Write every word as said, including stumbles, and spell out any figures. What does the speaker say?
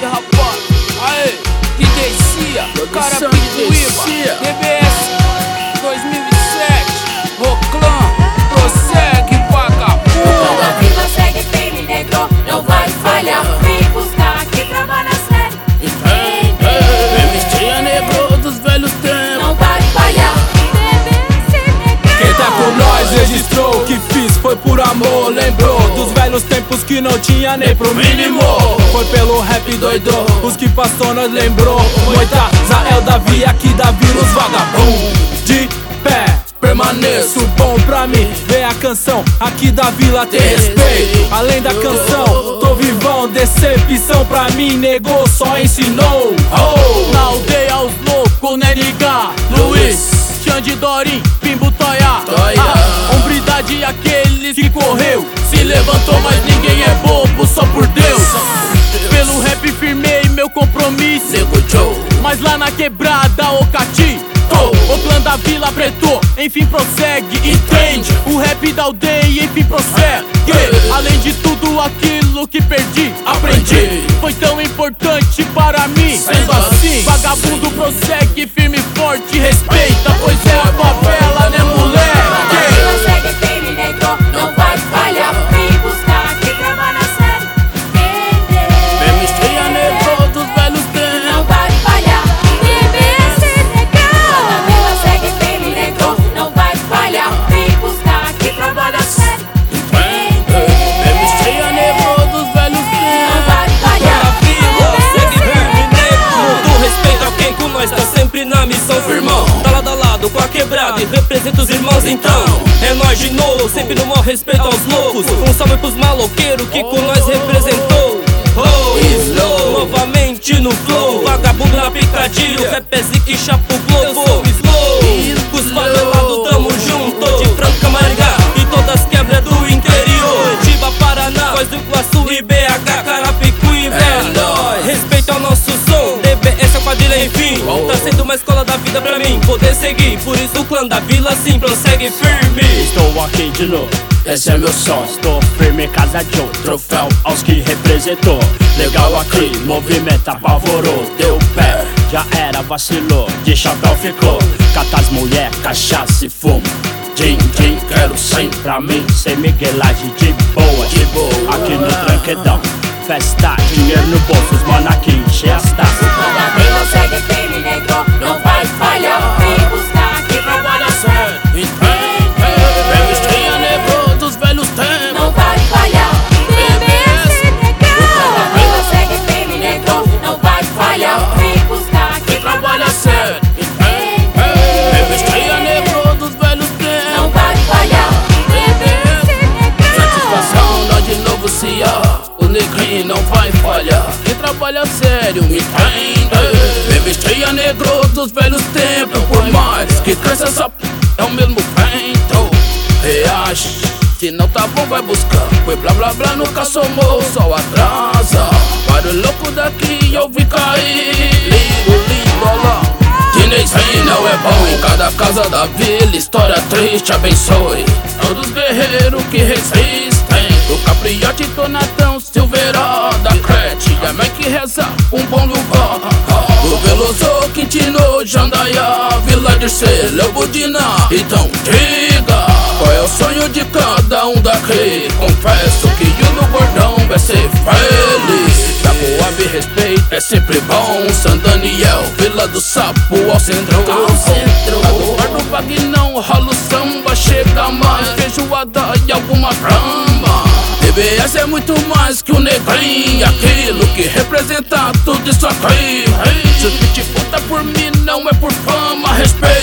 E rapaz, aê, D J Cia, Carapicuíba, D B S dois mil e sete, Roclã, prossegue vagabundo. Quando a vila segue firme, negro, não vai falhar. Vem buscar aqui, trabalha sério. Mistia negro dos velhos tempos, Não vai falhar. Quem tá com nós registrou, o que fiz foi por amor. Lembrou dos velhos tempos que não tinha nem pro mínimo. Foi pelo rap doido, os que passou nós lembrou. Moita, Zael, Davi, aqui Davi nos vagabundos. De pé, permaneço, bom pra mim. Vem a canção, aqui da vila tem respeito. Além da canção, tô vivão, decepção pra mim, negou, só ensinou. Oh! na aldeia os loucos, né liga? Luiz, Xande, Dorim, Pimbo, Toia, ah, hombridade aqueles que correu, se levantou, mas ninguém é bobo, só por Deus. Pelo rap firmei meu compromisso, mas lá na quebrada o Cati, o clã da Vila Preto, enfim prossegue, entende? O rap da aldeia, enfim prossegue. Além de tudo aquilo que perdi, aprendi, foi tão importante para mim. Sendo assim, vagabundo prossegue, firme e forte, respeita, pois é a favela, né moleque? A vila segue firme, negro, não vai falhar. Vem buscar aqui, trabalha sério. Mistia negro dos velhos tempos, Não vai falhar. Quando a vila segue firme, negro, não vai falhar. Vem buscar aqui, trabalha sério. mistia negro dos velhos tempos. Não vai falhar. Segue firme, negro, do respeito a quem com nós tá sempre na missão, firmão. Tá lado a lado com a quebrada e representa os irmãos, então é nós de novo, sempre no maior respeito aos loucos. Um salve pros maloqueiros que com nós representou. Oh, slow, novamente no flow, vagabundo na picadilha, o rap é zica e chapa o globo. Slow, com os favelados tamo junto, de Franca, Maringá e todas as quebras do interior. Tiba, Paraná, Foz do Iguaçu e B H, Carapicuíba, é nóis. Respeita o nosso som, D B S é a quadrilha, enfim. Tá sendo uma escola da vida pra mim poder seguir, por isso o clã da vila sim prossegue firme. Estou aqui de novo, esse é meu som. Estou firme, casa de um troféu aos que representou. Legal aqui, movimento apavorou. Deu pé, já era, vacilou, de chapéu ficou. Cata as mulher, cachaça e fumo. Din, din, quero cem pra mim, sem miguelagem, de boa, de boa. Aqui no tranquedão, festa, dinheiro no bolso, os mano aqui enche as taças. Quando a vila segue firme, negro, não vai falhar. Vem buscar aqui, trabalha sério. Mistia negro dos velhos tempos, Não vai falhar. Quando a vila segue firme, negro, não vai falhar. Vem buscar aqui, trabalha sério. mistia negro dos velhos tempos. Não vai falhar. Satisfação, nós de novo se ó, o negrinho não vai falhar. Quem trabalha sério me entende. Mistia negro dos velhos tempos, por mais que cresça essa p, é o mesmo vento. Reage, se não tá bom vai buscar. Foi blá blá blá, nunca somou, só atrasa. Para o louco daqui eu vi cair. Lindo, lindo, olá. Dineizinho não é bom em cada casa da vila. História triste, abençoe todos os guerreiros que resistem. Do Capriote, Tonatão, Silveirada, Crete, a mãe que reza um bom lugar. Do Veloso, Quintino, Jandaia, Vila de Selo, Budina. Então diga, qual é o sonho de cada um daqui? Confesso que o do bordão vai ser feliz. Taboab, respeito, é sempre bom. San Daniel, Vila do Sapo, ao centro. Ao centro. Do Bar do Vagnão, rola o samba, chega mais feijoada e alguma brama. D B S é muito mais que o negrinho, aquilo que representa tudo isso aqui. Se o que te puta por mim não é por fama, respeito.